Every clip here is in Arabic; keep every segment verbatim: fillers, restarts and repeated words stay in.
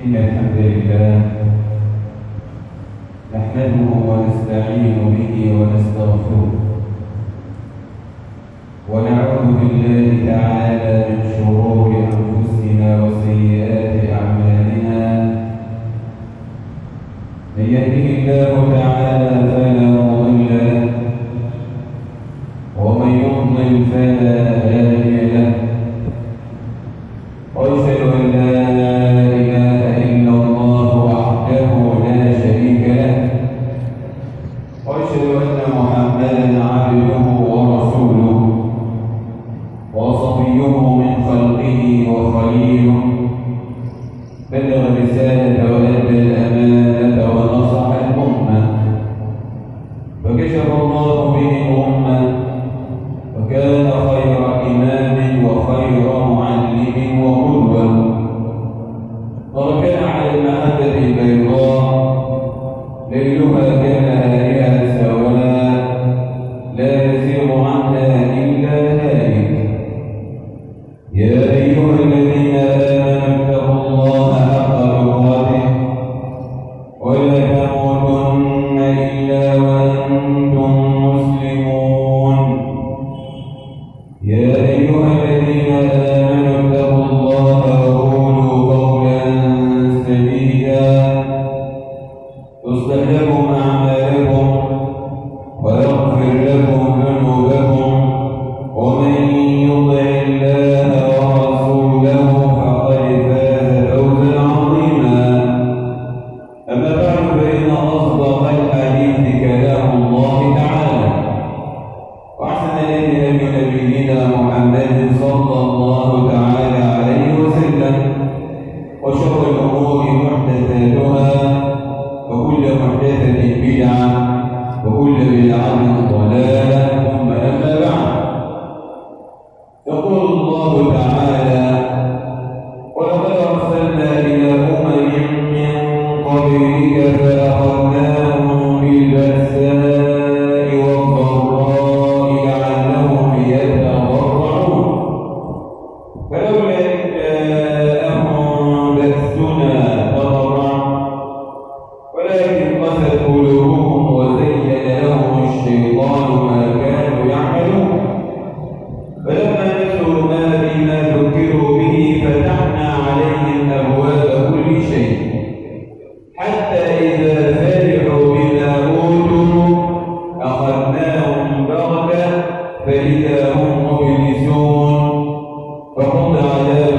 إن الحمد لله نحمده ونستعين به ونستغفره ونعوذ بالله تعالى من شرور أنفسنا وسيئات أعمالنا. من يهده الله تعالى فلا مضل له ومن يضلل فلا هادي له، وأشهد أن لا إله إلا الله وحده لا شريك له، وأشهد أن محمدا عبده ورسوله وصفيه من خلقه وخليله، بلغ الرسالة وأدى الأمانة ونصح الأمة فكشف الله به الأمة، وكان خير إمام وخير معلم وقدوة، تركنا على المحبة البيضاء ليلها كنهارها سواء، لا يزيغ عنها إلا هالك. يا أيها الذين آمنوا اتقوا الله حق تقاته ولا تموتن إلا وأنتم مسلمون. يا أيها الذين آمنوا اتقوا الله وقولوا قولا سديدا يصلح لكم أعمالكم ويغفر لكم ذنوبكم، ومن يطع الله ورسوله فقد فاز فوزا عظيما. أما بعد، فإن أصدق الحديث كلام الله تعالى، وأحسن الهدي هدي نبينا محمد صلى الله تعالى عليه وسلم، وشر الأمور محدثاتها، وكل محدثة بدعة، وكل بدعة ضلالة، ثم أما بعد. يقول الله تعالى: ولقد أرسلنا إلى أمم من قبلك فأخذناهم بالبأساء والضراء لعلهم يتضرعون، فلولا إذ جاءهم بأسنا تضرعوا ولكن قست قلوبهم وزين لهم الشيطان ما كانوا يعملون. فلما نسوا ما بما ذكروا به فتحنا عليهم أبواب كل شيء حتى إذا فرحوا بما أوتوا أخذناهم بغتة فإذا هم مبلسون، فقضى على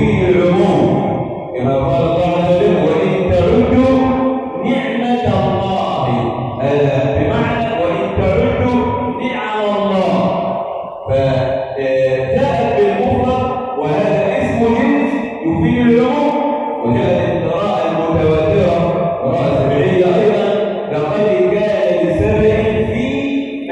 يفيد العموم كما قال الله عز وجل وإن تعدوا نعمة الله، هذا بمعنى وإن تعدوا نعم الله، فجاءت بالمفرد وهذا اسم جنس يفيد العموم. وجاءت القراءة المتواترة قراءة سبعية أيضا لقد كان لسبع في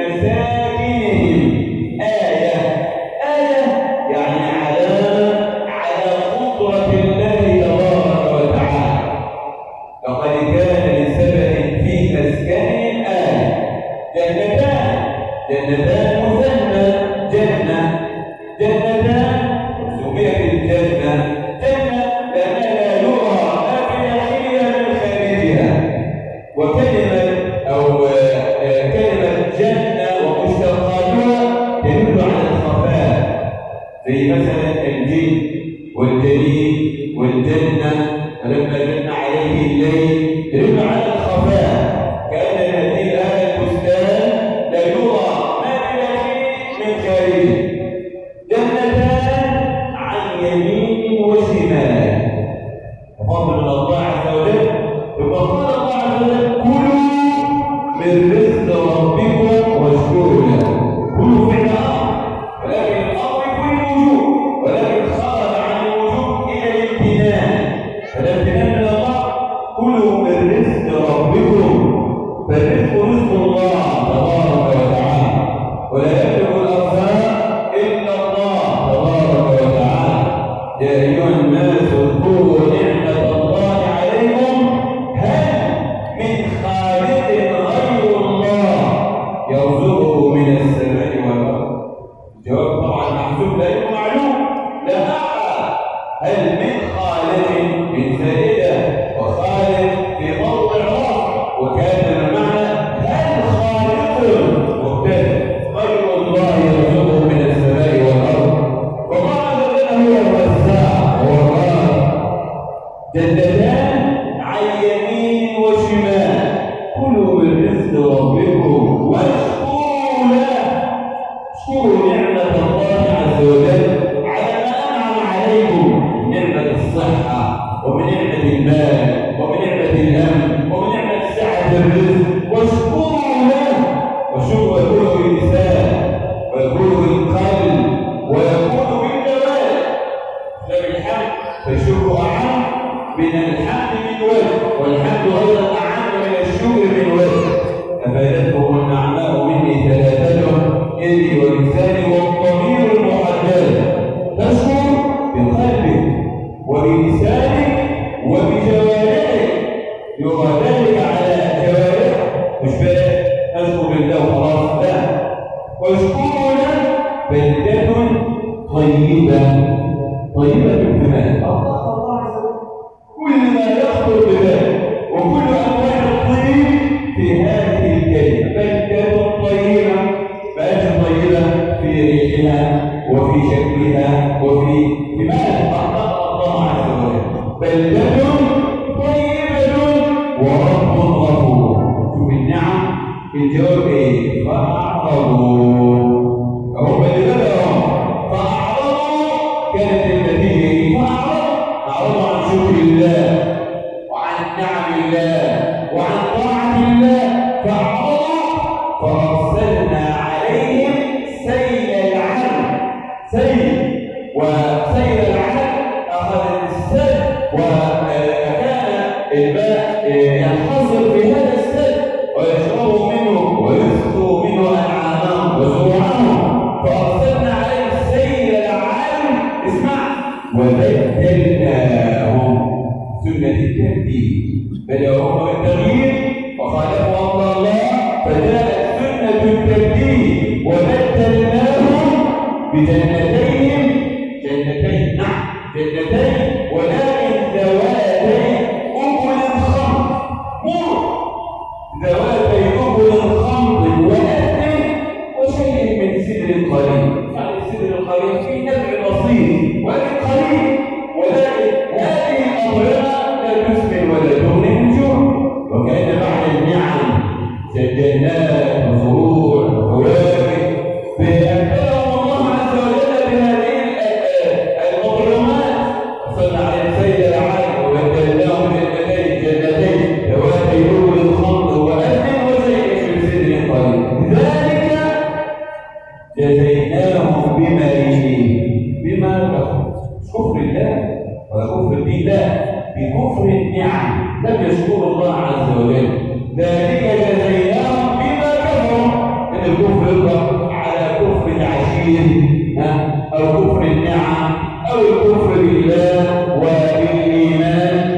مساكنهم آية. آية يعني علامة على قدرة الله تبارك وتعالى. لقد كان لسبع في مسكنهم آية. جنتان جنتان مثنى جنة جنتان سميت الجنة جنة لأنها لا يرى ما في داخلها من خارجها. وكلمة أو كلمة جنة ومشتقاتها تدل على الخفاء، زي مثلا الجن والجليل والجنة فلما جن عليه الليل يدل على الخفاء، كأن هذه هذا البستان لا يرى ما في داخله من خارجه. جنتان عن يمين وشمال، فضل من الله عز وجل. ثم قال الله عز وجل كلوا من رزق ربكم واشكروا له. كلوا في الأرض ولكن الأرض كل وجوه، ولكن خرج عن الوجوه إلى الامتنان، فالامتنان من الله كلوا من رزق ربكم، فالرزق رزق الله تبارك وتعالى، ولا يملك الأرزاق إلا الله تبارك وتعالى. يا أيها الناس اذكروا نعمة الله عليكم هل من خالق غير الله يرزقه من السماء والأرض؟ الجواب طبعا محسوب لأنه معلوم لا أحد. هل من خالق من زائدة وخالق في موضع رفع، وكان المعنى هل خالق مبتدأ غير الله يرزقه من السماء والأرض، وقال هو الرزاق هو الرازق. جنتان عن يمين وشمال كلوا من رزق ربكم واشكروا له. اشكروا نعمة الله عز وجل على ما أنعم عليكم، نعمة الصحة ومن نعمة المال ومن نعمة الأمن ومن نعمة سعة الرزق، واشكروا له. والشكر يكون باللسان ويكون بالقلب ويكون بالجوارح، فبالحمد فالشكر أعم من الحمد من وجه، والحمد أيضا أعم من الشكر من وجه. أفادتكم النعماء مني ثلاثة يدي ولساني والضمير المحدد. تشكر بقلبك وبلسانك وبجوارحك، يرى ذلك على جوارحك، مش بس أشكر لله وخلاص، لا. واشكروا له بلدة طيبة طيبة الكمال. الله الله عز وجل كل ما يخطر بذلك وكل أنواع الطيب في هذه الكلمة. بلدة طيبة، بلدة طيبة في ريحها وفي شكلها وفي كمال أخلاق الله عز وجل. بلدة طيبة ورب غفور. شوف النعم الجواب ايه؟ فأعرضوا. هم اللي بدأوا فأعرضوا، كانت النتيجة ايه؟ فأعرضوا أعرضوا عن شكر الله وعن نعم الله وعن طاعة الله، فأعرضوا فأرسلنا عليهم سيل العلم. سيل وسيل العلم أخذ السد وكان الماء ينحصر في هذا السد ويشربوا منه ويسقوا منه أنعامهم وزروعهم، فأرسلنا عليهم سيل العلم. اسمع، وبدلناهم. سنة التبديل، بدأوا بالتغيير وخالفوا أمر الله، فجاءت سنة التبديل. وبدلناهم بجنتين، جنتين نعم جنتين ولكن ذواتي أكل خمر، مر ذواتي أكل خمر وأثل وشيء من سدر قليل. يعني السدر القليل فيه نفع بسيط ولكن قليل، ولكن هذه الأطعمة لا تسمن ولا تغني من جوع. وكان بعد النعم جنات وزروع وفواكه بأمثالهم الله عز وجل بهذه المطعمات، صلى على السيدة العالم وبدلناهم جنتين جنتين ذواتي أكل خمر وأثل وشيء من سدر قليل ذلك جزيناهم بما بما كفروا كفر الله ولا كفر دين الله بكفر النعم لم يشكر الله عز وجل ذلك جزيناهم بما كفروا ان الكفر يطلق على كفر العشير او كفر النعم او الكفر بالله وبالايمان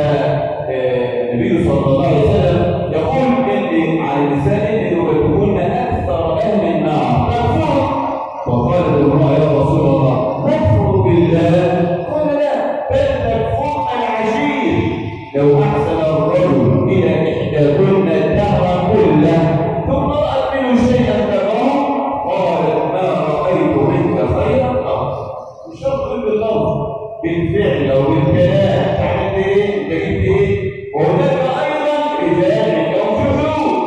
فالنبي صلى الله عليه وسلم يقول ان على الانسان انه يكون اكثر اهل النار كفر وقال الله يا رسول الله نكفر بالله قال لا بل تكفرن العشير لو احسن الرجل الى احداكن الدهر كله ثم رأت منه شيئا تكره قالت ما رأيت منك خيرا قط مش شرط باللفظ بالفعل او بالكلام تعمل ايه انت جبت ايه وهناك ايضا رجال يوجدون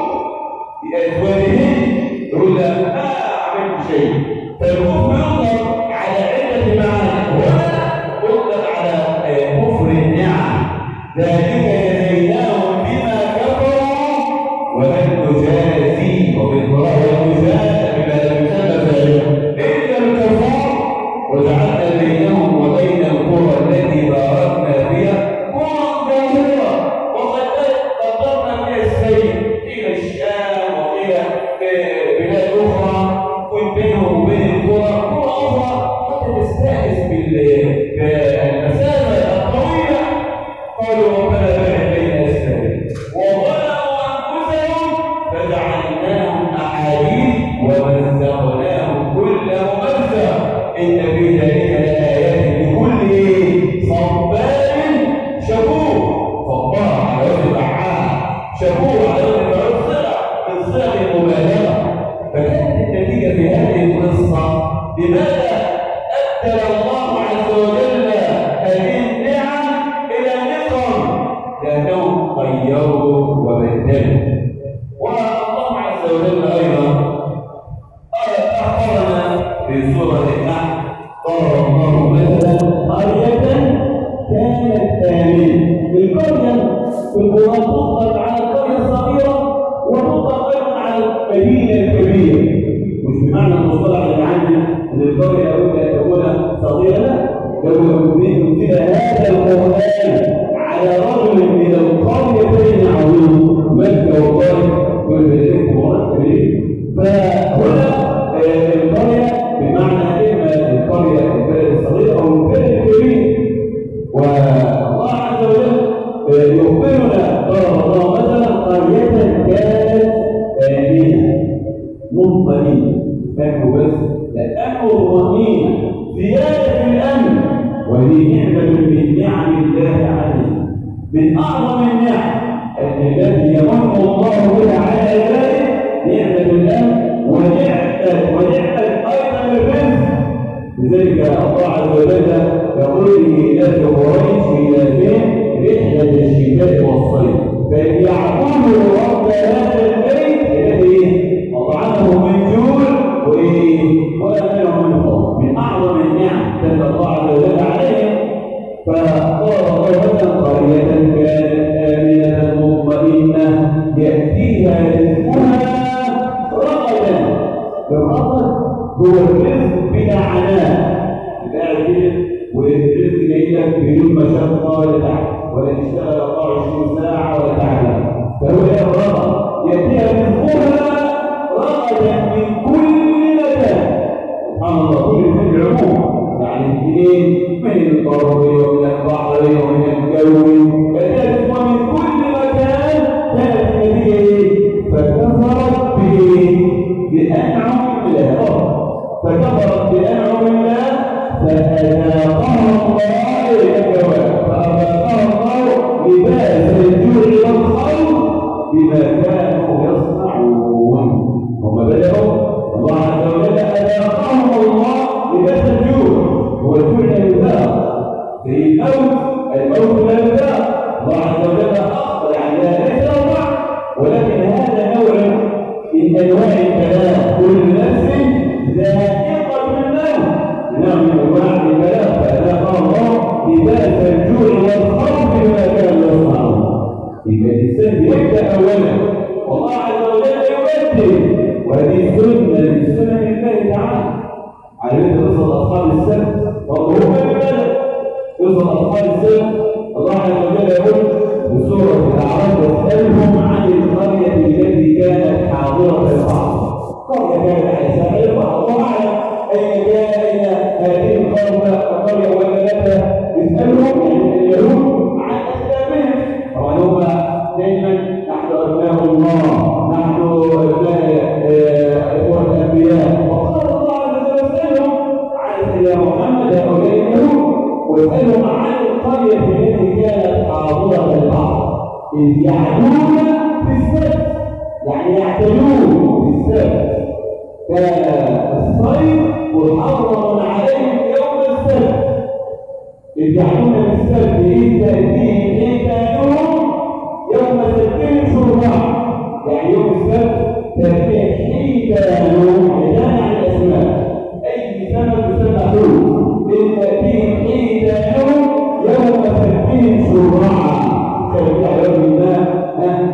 بازواجهم يقول لك ما عملت شيء فالكفر يطلق على عده معاني ولا يطلق على كفر النعم ذلك جزيناهم بما كفروا وهل نجازي وبالقراءه نجازى بما لم يسمى فاعله الا الكفار وجعلنا بينهم وبين القرى التي باركنا فيها قرى ظاهره وقد قدرنا فيها السير الى الشام والى بلاد اخرى بينهم وبين القرى قرى اخرى حتى تستانس بالمسافه الطويله قالوا ربنا باعد بين اسفارهم وظلموا انفسهم فجعلناهم احاديث ومزقناهم كل ممزق ان في ذلك لايات لكل صبار شكور صبار على وجه فعال شكور على وجه الصله الصله المبالغه فكانت النتيجه في هذه القصه لماذا ابدل الله عز وجل هذه النعم الى نقم لانهم غيروا وبدلوا والله عز وجل ايضا اخبرنا في سوره النحل قال الله مثلا قريه كانت امنه القريه في القران تطلق على القريه الصغيره وتطلق ايضا على المدينه الكبيره مش بمعنى المصطلح اللي عندنا ان القريه لابد ان تكون صغيره لا لو نزل هذا القران على رجل من القريتين عظيم مكه والطائف والمدينه الكبيره فهنا القريه بمعنى اما القريه البلد الصغير او البلد الكبير والله عز وجل يخبرنا ضرب الله مثلا قريه كانت امنه مطمئنه كانوا بس لانه الطمانينه زياده الامن وهي نعمه من نعم الله عليه من اعظم النعم التي يمن الله بها على عباده نعمه الامن ونعمه ونعمه ايضا الرزق لذلك الله عز وجل يقول لإيلاف قريش إيلافهم رحلة الشتاء والصيف فليعبدوا رب هذا البيت الذي أطعمه من جوع وآمنه من خوف من أعظم النعم كان الله عز وجل عليهم فقال مثلا قرية كانت آمنة مطمئنة يأتيها رزقها رغدا الرغد هو الرزق بلا عناء قاعد كده والرزق جاي لك بدون مشقه ولا تعب ولا تشتغل أربعة وعشرين ساعه ولا تعب فهو الرغد يأتيها رزقها رغدا من كل مكان سبحان الله كل في العموم يعني منين من البر ومن البحر ومن الجو يأتيها رزقها من كل مكان كانت النتيجه فكفرت بأنعم الله فكفرت بأنعم الله فأذاقها الله الجواب فأذاقها الله لباس الجوع والخوف بما كانوا يصنعون هم بدأوا الله عز وجل أذاقهم الله لباس الجوع هو الجوع لا يذاق في الموت الموت لا يذاق الله عز وجل أخبر يعني ليس نوع ولكن هذا نوع من انواع الكلام كل نفس ذائقه الموت نوع من انواع الكلام فاذاق الله لباس يبقى الانسان بيبدا اولا والله عز وجل يبدل، وهذه سنه من سنن الله تعالى. علمت قصه اصحاب السبت وهم ببلد قصه اصحاب السبت. الله عز وجل يقول في سوره الاعراف واسالهم عن القريه التي كانت حاضره البحر. قريه كانت على ساحل البحر، الله اعلم اين كان اين هذه القريه وبلدها. اسالهم يعني اليهود عن اسلامهم. طبعا هم دائما نحن ابناء الله، نحن ابناء اخوه الانبياء. وقال الله عز وجل اسالهم عن يا محمد هؤلاء اليهود، واسالهم عن القريه التي كانت حاضره البحر اذ يعدون في السبت، يعني يعتدون في السبت. كان الصيد محرم عليهم يوم السبت، إذ يعدون في السبت إذ تأتيهم حيتانهم يوم سبتهم شربا. يعني يوم السبت تأتيهم حيتانهم، حيتان عن الأسماء، أي سمك يسمى حوت. إذ تأتيهم حيتانهم يوم سبتهم شربا، فيرجع يوم الماء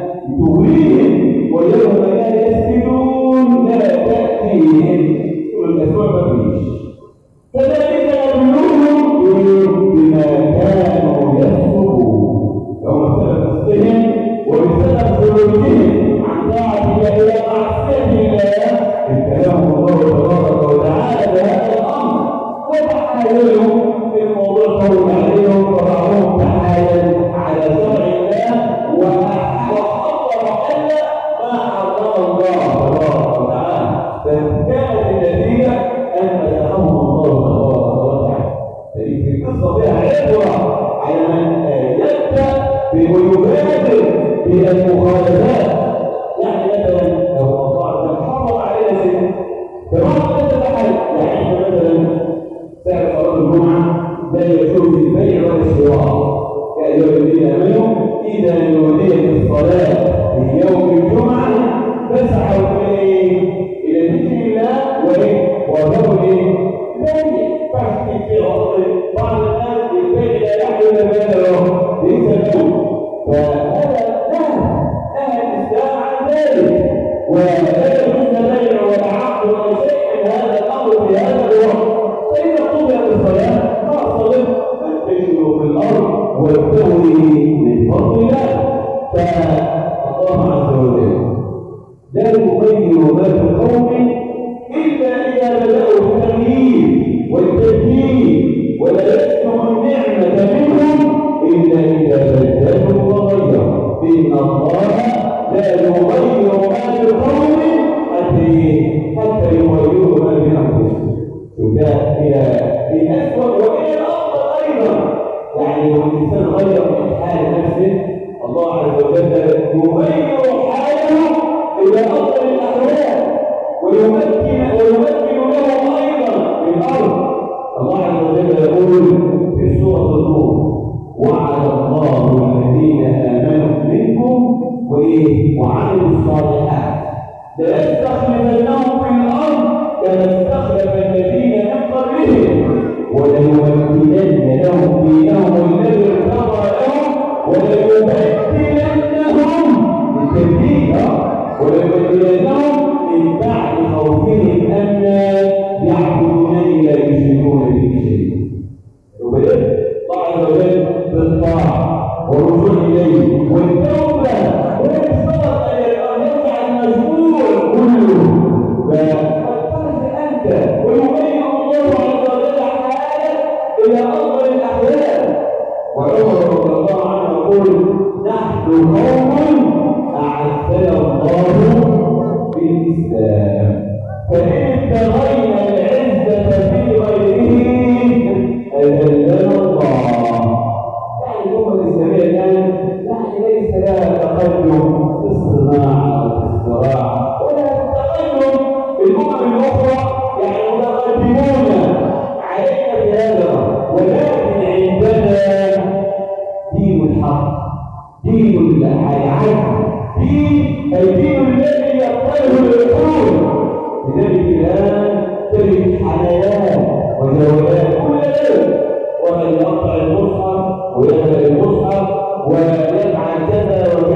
تغريهم، ويوم لا يسجدون لا تأتيهم. كل الأسبوع ما فيش. كذلك نبلوهم بما كانوا يكسبون، يوم بسبب فسقهم وبسبب خروجهم عن طاعة الله إلى معصية الله ابتلاهم الله تبارك وتعالى بهذا الأمر وتحايلهم في الموضوع طول عليهم وضعوهم تحايل على شرع الله وحرم حل ما حرم الله تبارك وتعالى. فكانت النتيجة أن مسحهم الله تبارك وتعالى. في القصة فيها عبرة على من يبدأ ويبادر بالمخالفات. يعني مثلا لو الله حرم علينا شيء فما نتبعها، يعني مثلا سعر صلاة الجمعة لا يجوز البيع ولا الشراء. يا أيها الذين آمنوا إذا نودي للصلاة في يوم الجمعة فاسعوا إلى ذكر الله وذروا البيع. فاحكي في عصر بعض الناس البيع لا يحمل باله ليس له، فهذا نهى نهى الإسلام عن ذلك، ولا يجوز البيع ولا عقد ولا شيء من هذا الأمر في هذا الوقت. فإذا قضيت الصلاة فاصطلح انتشروا في الأرض وابتغوا من فضل الله. فالله عز وجل لا يغير ما بقوم إلا إذا بدأوا التغيير والتجديد، ولا يسمع النعمة منهم إلا إذا بدلوا وغيروا. إن الله لا يغير ما بقوم حتى يغيروا ما بأنفسهم. وده إلى أسوأ وإلى الأفضل أيضا. يعني لو الإنسان غير من حال نفسه الله عز وجل يغير حاله إلى أفضل الأحوال ويمكن ويمكن له أيضا في الأرض. الله عز وجل يقول في سورة النور: وعد الله الذين آمنوا منكم وعملوا الصالحات ليستخلفنهم في الأرض كما استخلف الذين من قبلهم وليمكنن لهم دينهم الذي ارتضى لهم وليبدلنهم بالتبديل وليبدلنهم من بعد خوفهم أمنا يعبدونني لا يشركون به شيئا. وبدأ الله عز وجل بالطاعة والرجوع إليه والتوبة والاشتراط أن يرجع المجبور كله. فاضطرد أنت ويغير الله عز وجل حالك إلى أفضل الأحوال. وعمر رضي الله عنه يقول: نحن قوم أعزنا الله بالإسلام، فإن ابتغينا العزة في غيره أذلنا الله. يعني الأمة الإسلامية الآن يعني ليس لها تقدم في الصناعة والزراعة ولا تقدم في الأمم الأخرى، يعني متقدمون علينا في هذا، ولكن عندنا دين الحق، دين العدل، دين الدين الذي يقبله العقول. لذلك الآن تجد حملات وجولات كل يوم، ومن يقطع المصحف ويقرأ المصحف ويفعل كذا وكذا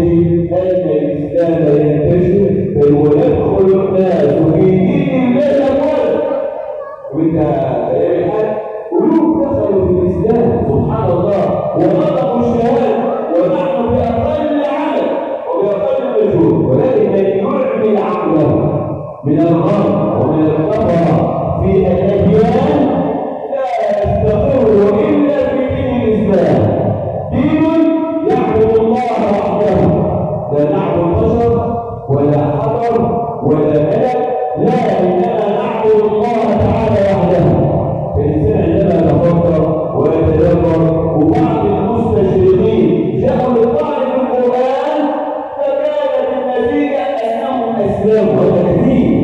أن الإسلام ينتشر بل ويدخل الناس في دين الله أفواجا. وأنت يا حاج قلوب دخلوا في الإسلام سبحان الله ونطقوا الشهادة ونحن بأقل عمل وبأقل مجهود، ولكن من يعمل عقله من الغرب ومن الكفرة في الأديان لا يستقر إلا في دين الإسلام. دين يعبد الله وحده، لا نعبد بشر ولا حجر ولا ملك، لا إنما نعبد الله تعالى وحده. فالإنسان عندما يتفكر ويتدبر، وبعض المستشرقين جاءوا للطعن في القرآن فكانت النتيجة أنهم أسلموا وهذا كثير.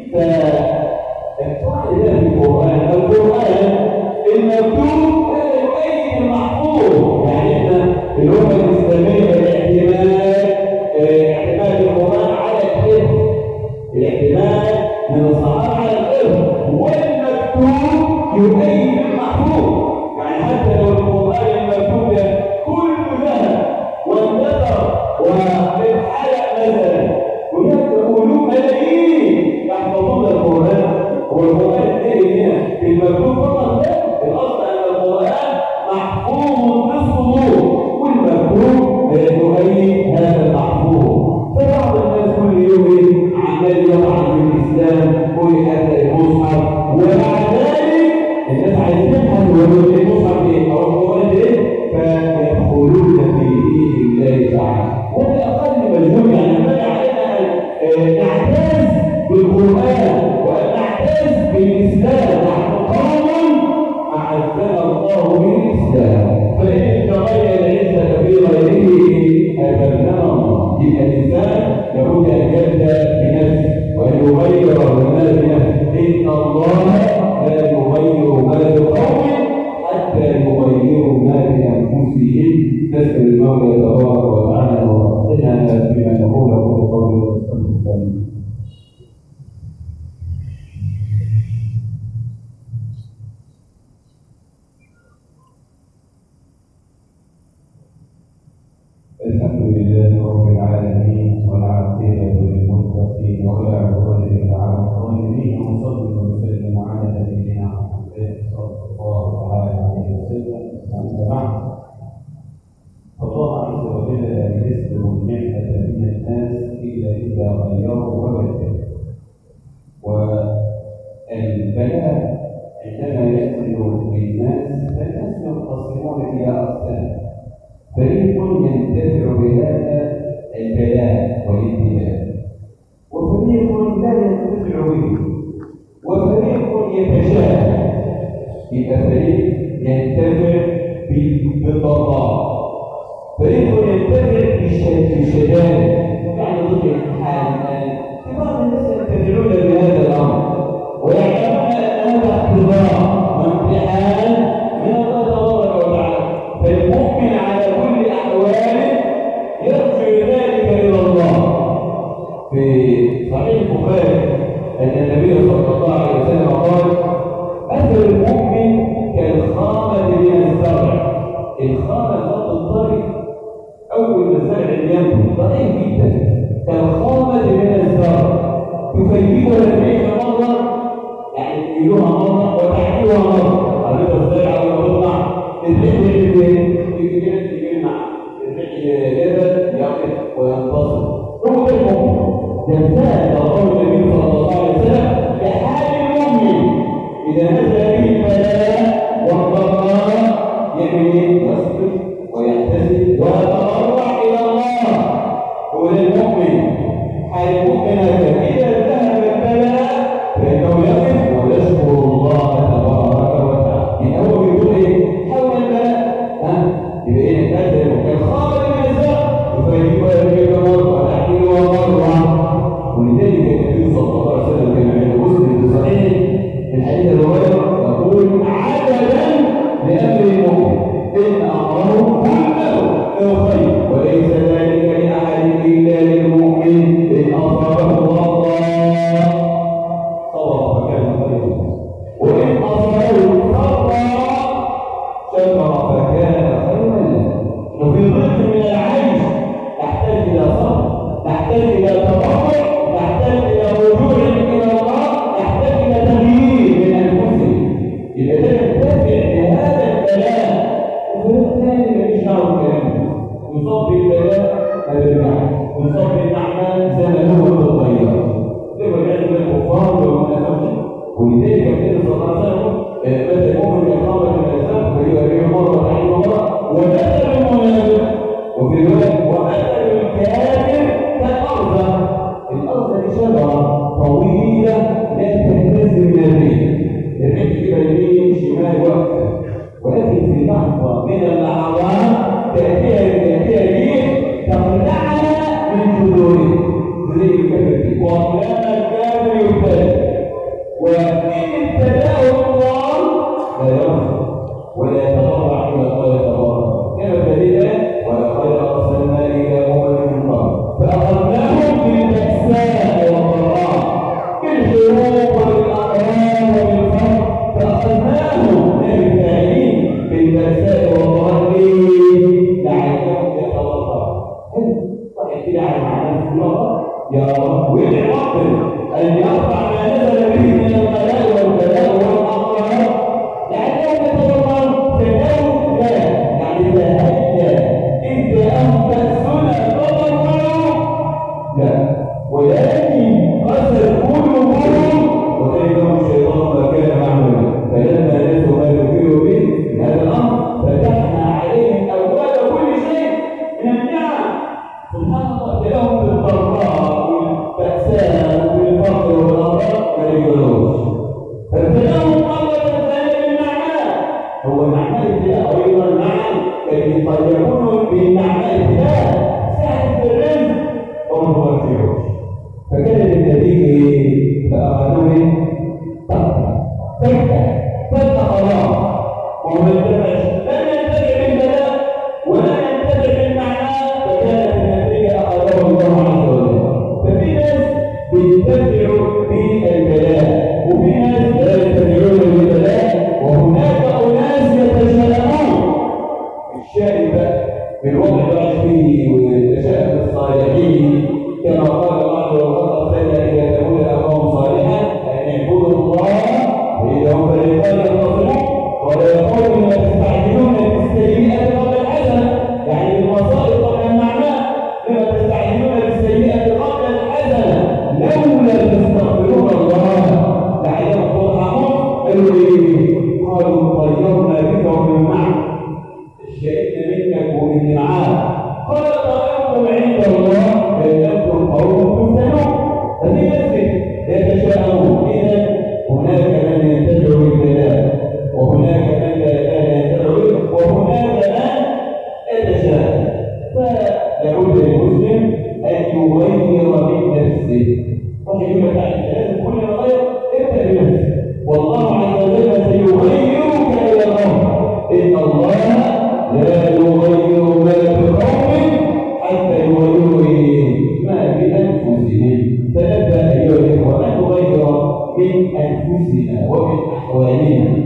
فالطعن في القرآن القرآن المكتوب كان يؤيد المحفوظ. يعني احنا الأمة الإسلامية الاعتماد اعتماد القرآن على الحفظ، الاعتماد من الصحابة على الحفظ، والمكتوب يؤيد المحفوظ. يعني حتى لو القرآن المكتوب ده كله ذهب واندثر واتحرق مثلا، هناك قلوب ملايين يحفظون القرآن. والقرآن ايه هنا في المكتوب فقط؟ لا، الاصل ان القرآن محفوظ في الصدور والمكتوب يؤيد هذا المحفوظ. فبعض الناس كل يوم عمال يطعن في الاسلام ويحرق المصحف، ومع ذلك الناس عايزين يفهموا هو المصحف ايه او القرآن ايه، فيدخلون في دين الله تعالى. وده اقل مجهود. يعني ينبغي علينا ان نعتز بالقرآن وان نعتز بالاسلام. نحن قوم اعزنا الله بالاسلام، فان تغير العزه في غيره اذلنا الله. يبقى الانسان لابد ان يبدا بنفسه وان يغير ما بنفسه. ان الله لا يغير ما بقوم حتى يغيروا ما بانفسهم. نسال المولى تبارك وتعالى ان يوفقنا بما نقوله وقوله وسلم. الحمد لله رب العالمين والعاقبة للمتقين ولا عدوان إلا على الظالمين، وصلى وسلم على نبينا محمد صلى الله عليه وسلم. أما بعد، فالله عز وجل لا يسلب النعمة من الناس إلا إذا غيروا وبدلوا. والبلاء عندما ينزل بالناس فالناس ينقسمون إلى أقسام. فريق ينتفع بهذا البلاء والابتلاء، وفريق لا ينتفع به، وفريق يتشاءم. يبقى فريق ينتفع بالضراء، فريق ينتفع بالشدائد. يعني ضد الامتحان في بعض الناس ينتفعون بهذا الامر ويعلمون ان هذا اختبار وامتحان من الله تبارك وتعالى. فالمؤمن على كل احواله يرجع ذلك الى الله. في صحيح البخاري ان النبي صلى الله عليه وسلم قال: مثل المؤمن كالخامة من الزرع. الخامة خط الطريق اول ما الزرع ينبت ضعيف جدا، كالخامة من الزرع تفيدها الريح مرة، يعني تجيلها مرة وتحييها مرة. عرفت الزرع اول ما تطلع الريح يجي يجمع الريح يبل يقف وينتصر. هو ده المؤمن. يمتاز قول النبي صلى الله عليه وسلم لحال المؤمن اذا نزل به البلاء والضراء يمين يصبر ويحتسب ويتضرع الى الله. هو ده المؤمن. حال المؤمن اذا ذهب البلاء فانه يقف ويشكر الله تبارك وتعالى. ان هو بيقول ايه؟ حول البلاء ها يبقى ايه؟ نزل كالخامة من الزرع يفيدها الريح مرة وتحييها مرة. ولذلك وصف الأعمال زمنه بالطيار. لما كان الكفار والمنافقين ولذلك النبي صلى الله عليه وسلم مثل المؤمن إقامة الإسلام فيؤريه مرة وتعين مرة، ومثل المنافق وفي رواية ومثل الكافر كالأرض. الأرض دي شجرة طويلة لا تهتز من الريح، الريح كده يمين شمال وقفة، ولكن في لحظة من اللحظات تأتيها تأتيها الريح تمنعها من جذورها زي الكافر، وكان الكافر يبتلى، وإن ابتلاه الله لا يغفر ولا يتضرع إلى الله تبارك كما ابتلينا ولقد أرسلنا إلى أمم من قبل فأخذناهم بالبأساء والضراء بالحروب والأمراض والفقر، فأخذناهم بالفاعلين بالبأساء والضراء لعلهم يتضرعون. واحد كده على معنى الله يا رب وادعي ربنا أن يرفع ما نزل به من البلاء والبلاء والأمراض لعلهم يتضرعون. فإنهم لا يعني لا إن جاءهم بأسنا تضرعوا لا، ولكن قسد قلوبهم وكيدهم الشيطان ما كان معمولا، فلما نسوا ما ذكروا به من هذا الأمر فتحنا عليهم أبواب كل شيء من النعم. سبحان الله لهم بالضراء والبأساء والفقر والأمراض ما يقولوش، فابتلاهم الله تعالى بالنعماء. هو النعماء ابتلاء أيضا النعم كي يطيبون بالنعماء ابتلاء ساعة الرزق وهم مرجعون. فكانت النتيجة فأخذوه طبعا فجأة فجأة خلاص وما ينتفعش، لم ينتفع بالبلاء ولا ينتفع بالنعماء، فكانت النتيجة أخذه الله عز وجل. ففي ناس بينتفعوا بالبلاء وفي ناس لا ينتفعون بالبلاء، وهناك أناس يتشائمون. الشائم بالوضع العايش فيه والتشاؤم الصالحين كما قال الله وقد أرسلنا إلى ثمود أخاهم صالحا أن اعبدوا الله فإذا هم فريقان ينتصرون ولا يقول ما تستعجلون بالسيئة قبل الحسنة، يعني بالمصائب قبل النعماء، لما تستعجلون بالسيئة قبل الحسنة لولا تستغفرون الله لعلكم ترحمون. قالوا إيه؟ قالوا طيرنا بك ومن معك شئنا منك ومن معاك، قال طائركم عند الله بل انتم قوم تفتنون. ففي نفسه يتشاءمون. اذا هناك من ينتفع بالبلاء وهناك من لا ينتفع به وهناك من يتشاءم. فلابد للمسلم ان يغير من نفسه. واحد يقول لك لازم كل ما غير ابدا بنفسك، والله عز وجل سيغيرك الى الامر. ان الله لا يغير ما بقوم حتى يغيروا ما بأنفسهم. فنبدأ أيها الإخوة أن نغير من أنفسنا ومن أحوالنا